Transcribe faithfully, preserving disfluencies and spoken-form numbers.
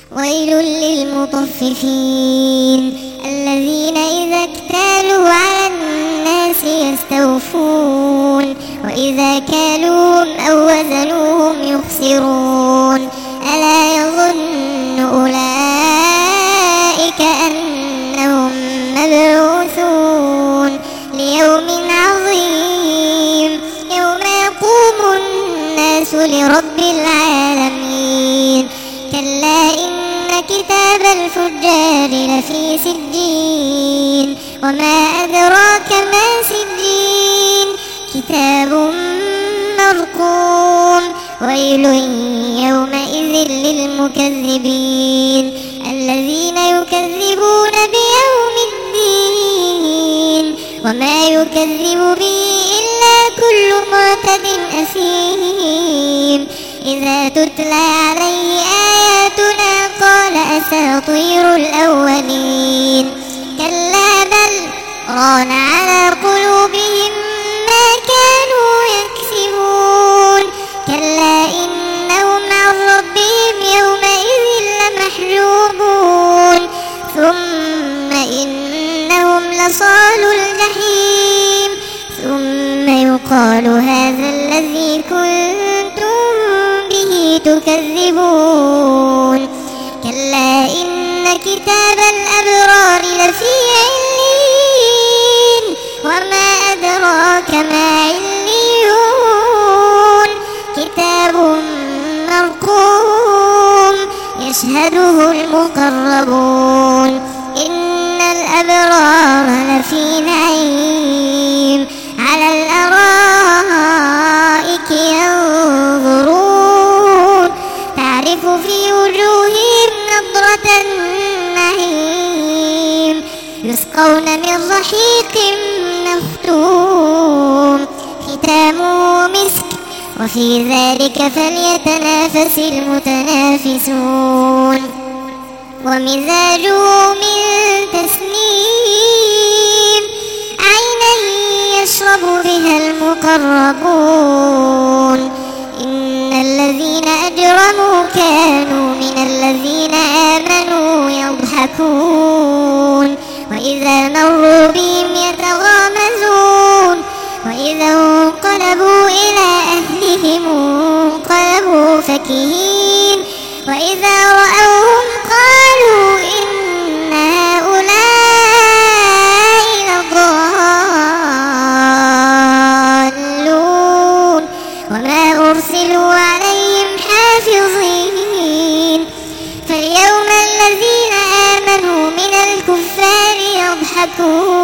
ويل للمطففين الذين إذا اكتالوا على الناس يستوفون وإذا كالوهم أو وزنوهم يخسرون ألا يظن أولئك أنهم مبعوثون ليوم عظيم يوم يقوم الناس لرب العالمين كلا إن كتاب الفجار لفي سجين وما أدراك ما سجين كتاب مرقوم ويل يومئذ للمكذبين الذين يكذبون بيوم الدين وما يكذب به إلا كل معتد أثيم إذا تتلى عليه آياتنا قال أساطير الأولين كلا بل ران على قلوبهم ما كانوا يكسبون كلا إنهم عن ربهم يومئذ لمحجوبون ثم إنهم لصالوا الجحيم ثم يقال هذا الذي كنتم به تكذبون كلا إن كتاب الأبرار لفي علين وما أدراك ما عليون كتاب مرقوم يشهده المقربون إن الأبرار لفي نعيم على الأرائك ينظرون تعرف في وجوههم نضرة النعيم يسقون من رحيق مختوم ختامه مسك وفي ذلك فليتنافس المتنافسون ومزاجه من تسنيم عينا يشرب بها المقربون إن الذين أجرموا كانوا من الذين آمنوا يضحكون وإذا مروا بهم يتغامزون وإذا انقلبوا إلى أهلهم انقلبوا فكهين وإذا رأوهم قالوا إن هؤلاء لضالون وما أرسلوا عليهم حافظين فاليوم الذين آمنوا من الكفار يضحكون